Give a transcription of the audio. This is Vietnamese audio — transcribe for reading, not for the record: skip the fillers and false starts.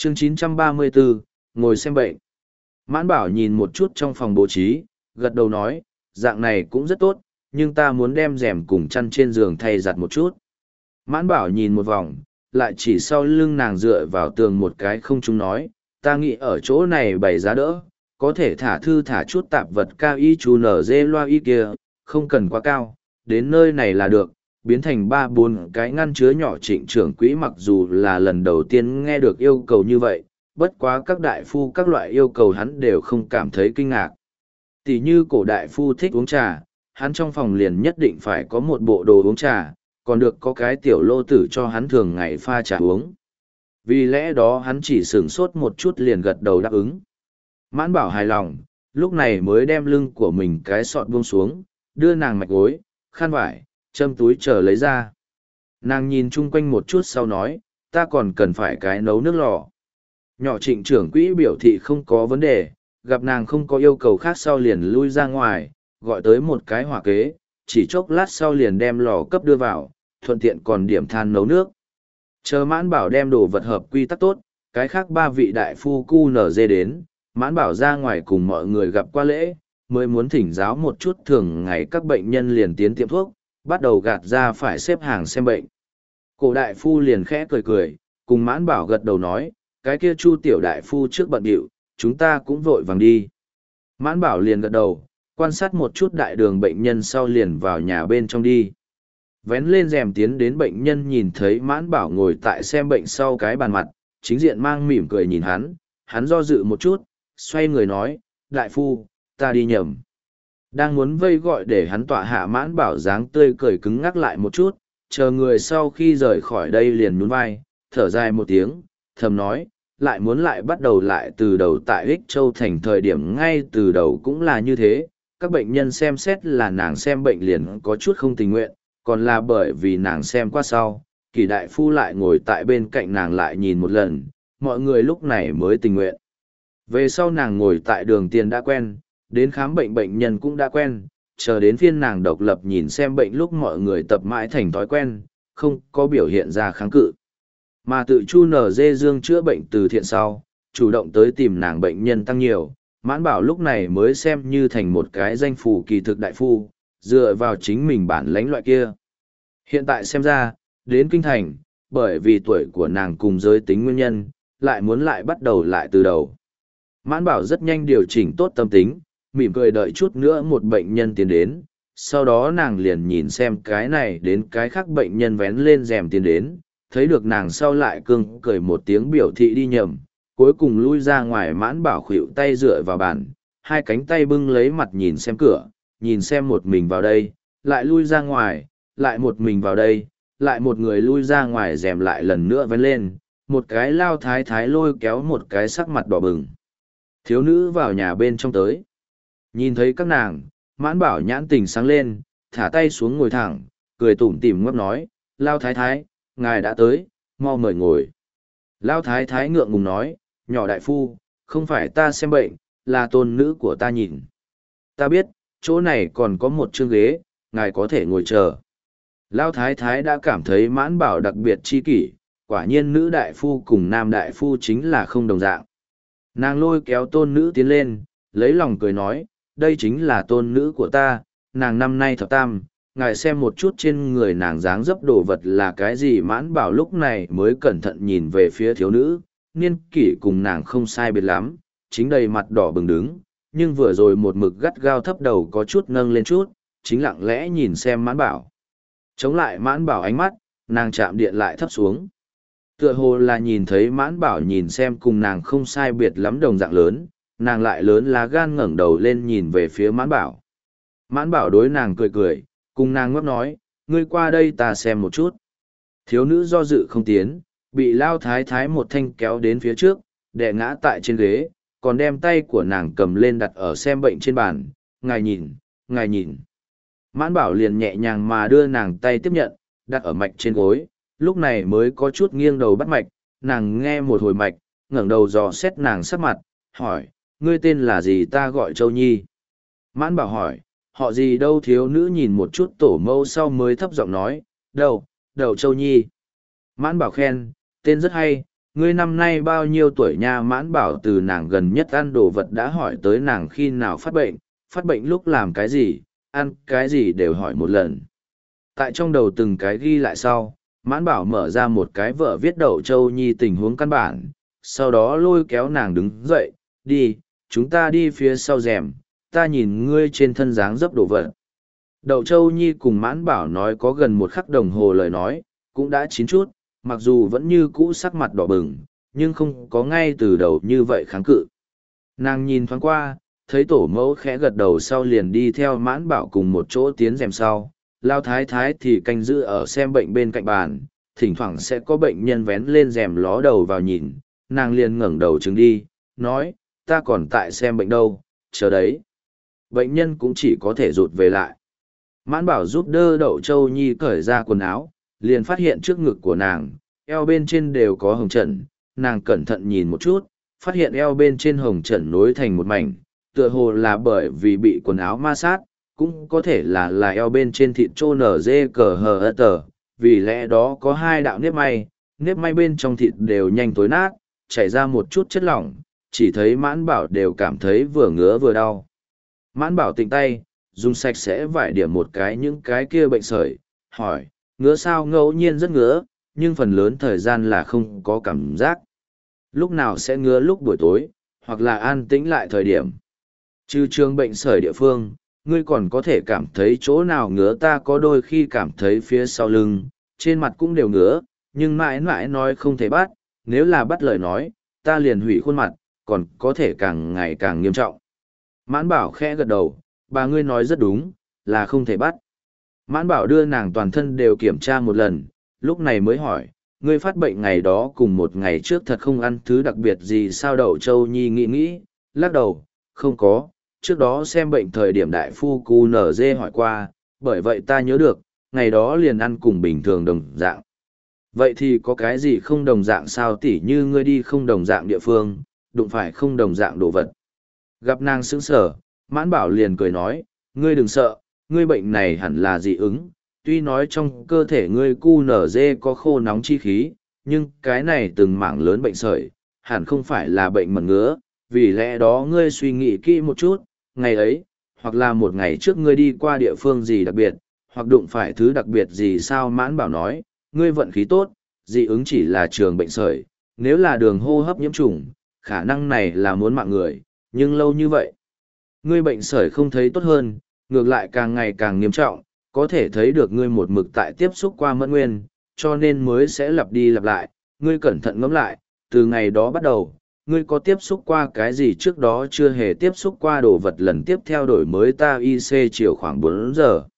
Chương 934, ngồi xem bệnh. Mãn Bảo nhìn một chút trong phòng bố trí, gật đầu nói, dạng này cũng rất tốt, nhưng ta muốn đem rèm cùng chăn trên giường thay giặt một chút. Mãn Bảo nhìn một vòng, lại chỉ sau lưng nàng dựa vào tường một cái không chúng nói, ta nghĩ ở chỗ này bày giá đỡ, có thể thả thư thả chút tạp vật cao y chú nở dê loa y kia, không cần quá cao, đến nơi này là được, biến thành 3-4 cái ngăn chứa nhỏ. Trịnh trưởng quỹ mặc dù là lần đầu tiên nghe được yêu cầu như vậy, bất quá các đại phu các loại yêu cầu hắn đều không cảm thấy kinh ngạc. Tỷ như cổ đại phu thích uống trà, hắn trong phòng liền nhất định phải có một bộ đồ uống trà, còn được có cái tiểu lô tử cho hắn thường ngày pha trà uống. Vì lẽ đó hắn chỉ sửng sốt một chút liền gật đầu đáp ứng. Mãn Bảo hài lòng, lúc này mới đem lưng của mình cái sọt buông xuống, đưa nàng mạch gối, khăn vải, châm túi chờ lấy ra. Nàng nhìn chung quanh một chút sau nói, ta còn cần phải cái nấu nước lò. Nhỏ Trịnh trưởng quỹ biểu thị không có vấn đề, gặp nàng không có yêu cầu khác sau liền lui ra ngoài, gọi tới một cái hỏa kế, chỉ chốc lát sau liền đem lò cấp đưa vào, thuận tiện còn điểm than nấu nước. Chờ Mãn Bảo đem đồ vật hợp quy tắc tốt, cái khác 3 vị đại phu cu nở dê đến, Mãn Bảo ra ngoài cùng mọi người gặp qua lễ, mới muốn thỉnh giáo một chút thường ngày các bệnh nhân liền tiến tiệm thuốc, bắt đầu gạt ra phải xếp hàng xem bệnh. Cổ đại phu liền khẽ cười cười, cùng Mãn Bảo gật đầu nói, cái kia Chu tiểu đại phu trước bận điệu, chúng ta cũng vội vàng đi. Mãn Bảo liền gật đầu, quan sát một chút đại đường bệnh nhân sau liền vào nhà bên trong đi. Vén lên rèm tiến đến bệnh nhân nhìn thấy Mãn Bảo ngồi tại xem bệnh sau cái bàn mặt, chính diện mang mỉm cười nhìn hắn do dự một chút, xoay người nói, đại phu, ta đi nhầm. Đang muốn vây gọi để hắn tọa hạ, Mãn Bảo dáng tươi cười cứng ngắc lại một chút, chờ người sau khi rời khỏi đây liền nhún vai, thở dài một tiếng, thầm nói, lại muốn lại bắt đầu lại từ đầu tại Ích Châu thành thời điểm ngay từ đầu cũng là như thế, các bệnh nhân xem xét là nàng xem bệnh liền có chút không tình nguyện, còn là bởi vì nàng xem qua sau, Kỳ đại phu lại ngồi tại bên cạnh nàng lại nhìn một lần, mọi người lúc này mới tình nguyện. Về sau nàng ngồi tại đường tiền đã quen, đến khám bệnh bệnh nhân cũng đã quen, chờ đến phiên nàng độc lập nhìn xem bệnh lúc mọi người tập mãi thành thói quen, không có biểu hiện ra kháng cự. Mà tự Chu nở dê dương chữa bệnh từ thiện sau, chủ động tới tìm nàng bệnh nhân tăng nhiều, Mãn Bảo lúc này mới xem như thành một cái danh phù kỳ thực đại phu, dựa vào chính mình bản lãnh loại kia. Hiện tại xem ra, đến kinh thành, bởi vì tuổi của nàng cùng giới tính nguyên nhân, lại muốn lại bắt đầu lại từ đầu. Mãn Bảo rất nhanh điều chỉnh tốt tâm tính, mỉm cười đợi chút nữa một bệnh nhân tiến đến, sau đó nàng liền nhìn xem cái này đến cái khác bệnh nhân vén lên rèm tiến đến, thấy được nàng sau lại cưng cười một tiếng biểu thị đi nhầm, cuối cùng lui ra ngoài. Mãn Bảo khuỵu tay dựa vào bàn, hai cánh tay bưng lấy mặt nhìn xem cửa, nhìn xem một mình vào đây, lại lui ra ngoài, lại một mình vào đây, lại một người lui ra ngoài, rèm lại lần nữa vén lên, một cái lao thái thái lôi kéo một cái sắc mặt đỏ bừng thiếu nữ vào nhà bên trong tới. Nhìn thấy các nàng, Mãn Bảo nhãn tình sáng lên, thả tay xuống ngồi thẳng, cười tủm tỉm ngấp nói, lao thái thái, ngài đã tới, mau mời ngồi. Lao thái thái ngượng ngùng nói, nhỏ đại phu, không phải ta xem bệnh, là tôn nữ của ta nhìn. Ta biết, chỗ này còn có một chương ghế, ngài có thể ngồi chờ. Lao thái thái đã cảm thấy Mãn Bảo đặc biệt chi kỷ, quả nhiên nữ đại phu cùng nam đại phu chính là không đồng dạng. Nàng lôi kéo tôn nữ tiến lên, lấy lòng cười nói, đây chính là tôn nữ của ta, nàng năm nay thập tam, ngài xem một chút trên người nàng dáng dấp đồ vật là cái gì. Mãn Bảo lúc này mới cẩn thận nhìn về phía thiếu nữ, niên kỷ cùng nàng không sai biệt lắm, chính đầy mặt đỏ bừng đứng, nhưng vừa rồi một mực gắt gao thấp đầu có chút nâng lên chút, chính lặng lẽ nhìn xem Mãn Bảo. Chống lại Mãn Bảo ánh mắt, nàng chạm điện lại thấp xuống. Tựa hồ là nhìn thấy Mãn Bảo nhìn xem cùng nàng không sai biệt lắm đồng dạng lớn, nàng lại lớn lá gan ngẩng đầu lên nhìn về phía Mãn Bảo. Mãn Bảo đối nàng cười cười, cùng nàng ngấp nói, ngươi qua đây ta xem một chút. Thiếu nữ do dự không tiến, bị lao thái thái một thanh kéo đến phía trước, đè ngã tại trên ghế, còn đem tay của nàng cầm lên đặt ở xem bệnh trên bàn, ngài nhìn, ngài nhìn. Mãn Bảo liền nhẹ nhàng mà đưa nàng tay tiếp nhận, đặt ở mạch trên gối, lúc này mới có chút nghiêng đầu bắt mạch, nàng nghe một hồi mạch, ngẩng đầu dò xét nàng sắc mặt, hỏi, ngươi tên là gì? Ta gọi Châu Nhi. Mãn Bảo hỏi, họ gì đâu? Thiếu nữ nhìn một chút tổ mẫu sau mới thấp giọng nói, đầu Châu Nhi. Mãn Bảo khen, tên rất hay, ngươi năm nay bao nhiêu tuổi nha? Mãn Bảo từ nàng gần nhất ăn đồ vật đã hỏi tới nàng khi nào phát bệnh lúc làm cái gì, ăn cái gì đều hỏi một lần. Tại trong đầu từng cái ghi lại sau, Mãn Bảo mở ra một cái vở viết Đậu Châu Nhi tình huống căn bản, sau đó lôi kéo nàng đứng dậy, đi, chúng ta đi phía sau rèm, ta nhìn ngươi trên thân dáng dấp đồ vật. Đậu Châu Nhi cùng Mãn Bảo nói có gần một khắc đồng hồ lời nói, cũng đã chín chút, mặc dù vẫn như cũ sắc mặt đỏ bừng, nhưng không có ngay từ đầu như vậy kháng cự. Nàng nhìn thoáng qua, thấy tổ mẫu khẽ gật đầu sau liền đi theo Mãn Bảo cùng một chỗ tiến rèm sau. Lao thái thái thì canh giữ ở xem bệnh bên cạnh bàn, thỉnh thoảng sẽ có bệnh nhân vén lên rèm ló đầu vào nhìn, nàng liền ngẩng đầu chứng đi, nói, ta còn tại xem bệnh đâu, chờ đấy. Bệnh nhân cũng chỉ có thể rụt về lại. Mãn Bảo giúp đỡ Đậu Châu Nhi cởi ra quần áo, liền phát hiện trước ngực của nàng, eo bên trên đều có hồng trận, nàng cẩn thận nhìn một chút, phát hiện eo bên trên hồng trận nối thành một mảnh, tựa hồ là bởi vì bị quần áo ma sát, cũng có thể là eo bên trên thịt trô nở dê cờ hờ ơ tờ, vì lẽ đó có hai đạo nếp may bên trong thịt đều nhanh tối nát, chảy ra một chút chất lỏng, chỉ thấy Mãn Bảo đều cảm thấy vừa ngứa vừa đau. Mãn Bảo tỉnh tay, dùng sạch sẽ vải điểm một cái những cái kia bệnh sởi, hỏi, ngứa sao? Ngẫu nhiên rất ngứa, nhưng phần lớn thời gian là không có cảm giác. Lúc nào sẽ ngứa? Lúc buổi tối, hoặc là an tĩnh lại thời điểm. Trừ trường bệnh sởi địa phương, ngươi còn có thể cảm thấy chỗ nào ngứa? Ta có đôi khi cảm thấy phía sau lưng, trên mặt cũng đều ngứa, nhưng mãi mãi nói không thể bắt, nếu là bắt lời nói, ta liền hủy khuôn mặt, còn có thể càng ngày càng nghiêm trọng. Mãn Bảo khẽ gật đầu, bà ngươi nói rất đúng, là không thể bắt. Mãn Bảo đưa nàng toàn thân đều kiểm tra một lần, lúc này mới hỏi, ngươi phát bệnh ngày đó cùng một ngày trước thật không ăn thứ đặc biệt gì sao? Đậu Châu Nhi nghĩ, lắc đầu, không có, trước đó xem bệnh thời điểm đại phu cu nở dê hỏi qua, bởi vậy ta nhớ được, ngày đó liền ăn cùng bình thường đồng dạng. Vậy thì có cái gì không đồng dạng sao? Tỉ như ngươi đi không đồng dạng địa phương, đụng phải không đồng dạng đồ vật. Gặp nàng sững sờ, Mãn Bảo liền cười nói, ngươi đừng sợ, ngươi bệnh này hẳn là dị ứng, tuy nói trong cơ thể ngươi cu nở dê có khô nóng chi khí, nhưng cái này từng mảng lớn bệnh sởi, hẳn không phải là bệnh mẩn ngứa, vì lẽ đó ngươi suy nghĩ kỹ một chút, ngày ấy, hoặc là một ngày trước ngươi đi qua địa phương gì đặc biệt, hoặc đụng phải thứ đặc biệt gì sao? Mãn Bảo nói, ngươi vận khí tốt, dị ứng chỉ là trường bệnh sởi, nếu là đường hô hấp nhiễm trùng, khả năng này là muốn mạng người, nhưng lâu như vậy, ngươi bệnh sởi không thấy tốt hơn, ngược lại càng ngày càng nghiêm trọng, có thể thấy được ngươi một mực tại tiếp xúc qua mẫn nguyên, cho nên mới sẽ lặp đi lặp lại, ngươi cẩn thận ngẫm lại, từ ngày đó bắt đầu, ngươi có tiếp xúc qua cái gì trước đó chưa hề tiếp xúc qua đồ vật, lần tiếp theo đổi mới ta IC chiều khoảng 4 giờ.